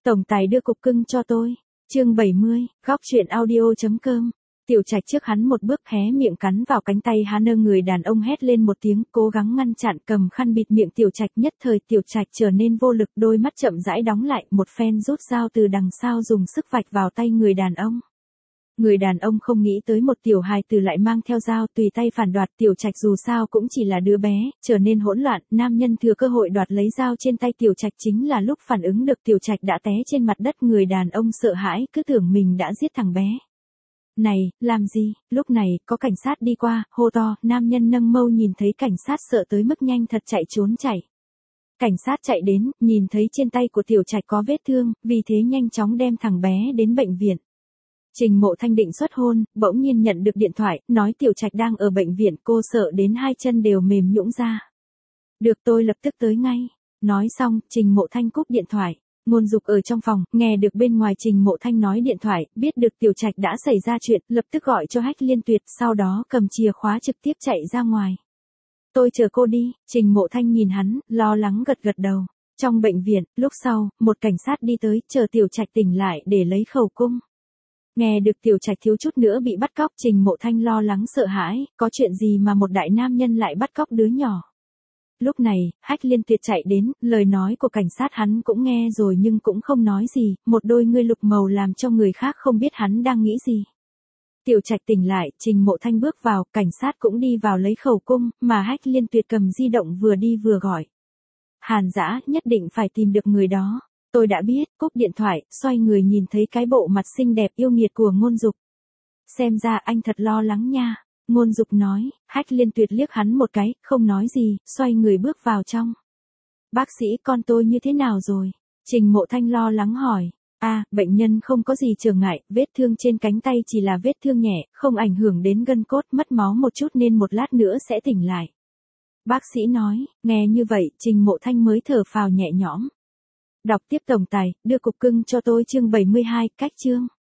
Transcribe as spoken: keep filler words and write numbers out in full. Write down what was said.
Tổng tài đưa cục cưng cho tôi. Chương bảy mươi, góc truyện audio.com. Tiểu Trạch trước hắn một bước hé miệng cắn vào cánh tay hắn, nơ người đàn ông hét lên một tiếng, cố gắng ngăn chặn, cầm khăn bịt miệng Tiểu Trạch, nhất thời Tiểu Trạch trở nên vô lực, đôi mắt chậm rãi đóng lại, một phen rút dao từ đằng sau dùng sức vạch vào tay người đàn ông. Người đàn ông không nghĩ tới một tiểu hài tử lại mang theo dao, tùy tay phản đoạt. Tiểu Trạch dù sao cũng chỉ là đứa bé, trở nên hỗn loạn, nam nhân thừa cơ hội đoạt lấy dao trên tay Tiểu Trạch, chính là lúc phản ứng được Tiểu Trạch đã té trên mặt đất. Người đàn ông sợ hãi, cứ tưởng mình đã giết thằng bé. Này, làm gì? Lúc này, có cảnh sát đi qua, hô to, nam nhân nâng mâu nhìn thấy cảnh sát sợ tới mức nhanh thật chạy trốn chạy. Cảnh sát chạy đến, nhìn thấy trên tay của Tiểu Trạch có vết thương, vì thế nhanh chóng đem thằng bé đến bệnh viện. Trình Mộ Thanh định xuất hôn, bỗng nhiên nhận được điện thoại, nói Tiểu Trạch đang ở bệnh viện, cô sợ đến hai chân đều mềm nhũn ra. Được, tôi lập tức tới ngay. Nói xong, Trình Mộ Thanh cúp điện thoại. Ngôn Dục ở trong phòng, nghe được bên ngoài Trình Mộ Thanh nói điện thoại, biết được Tiểu Trạch đã xảy ra chuyện, lập tức gọi cho Hách Liên Tuyệt, sau đó cầm chìa khóa trực tiếp chạy ra ngoài. Tôi chờ cô đi. Trình Mộ Thanh nhìn hắn, lo lắng gật gật đầu. Trong bệnh viện, lúc sau, một cảnh sát đi tới, chờ Tiểu Trạch tỉnh lại để lấy khẩu cung. Nghe được Tiểu Trạch thiếu chút nữa bị bắt cóc, Trình Mộ Thanh lo lắng sợ hãi, có chuyện gì mà một đại nam nhân lại bắt cóc đứa nhỏ. Lúc này, Hách Liên Tuyệt chạy đến, lời nói của cảnh sát hắn cũng nghe rồi nhưng cũng không nói gì, một đôi ngươi lục màu làm cho người khác không biết hắn đang nghĩ gì. Tiểu Trạch tỉnh lại, Trình Mộ Thanh bước vào, cảnh sát cũng đi vào lấy khẩu cung, mà Hách Liên Tuyệt cầm di động vừa đi vừa gọi. Hàn Dã, nhất định phải tìm được người đó. Tôi đã biết, cúp điện thoại, xoay người nhìn thấy cái bộ mặt xinh đẹp yêu nghiệt của Ngôn Dục. Xem ra anh thật lo lắng nha. Ngôn Dục nói. Hách Liên Tuyệt liếc hắn một cái, không nói gì, xoay người bước vào trong. Bác sĩ, con tôi như thế nào rồi? Trình Mộ Thanh lo lắng hỏi. À, bệnh nhân không có gì trở ngại, vết thương trên cánh tay chỉ là vết thương nhẹ, không ảnh hưởng đến gân cốt, mất máu một chút nên một lát nữa sẽ tỉnh lại. Bác sĩ nói. Nghe như vậy, Trình Mộ Thanh mới thở phào nhẹ nhõm. Đọc tiếp tổng tài, đưa cục cưng cho tôi chương bảy mươi hai, cách chương.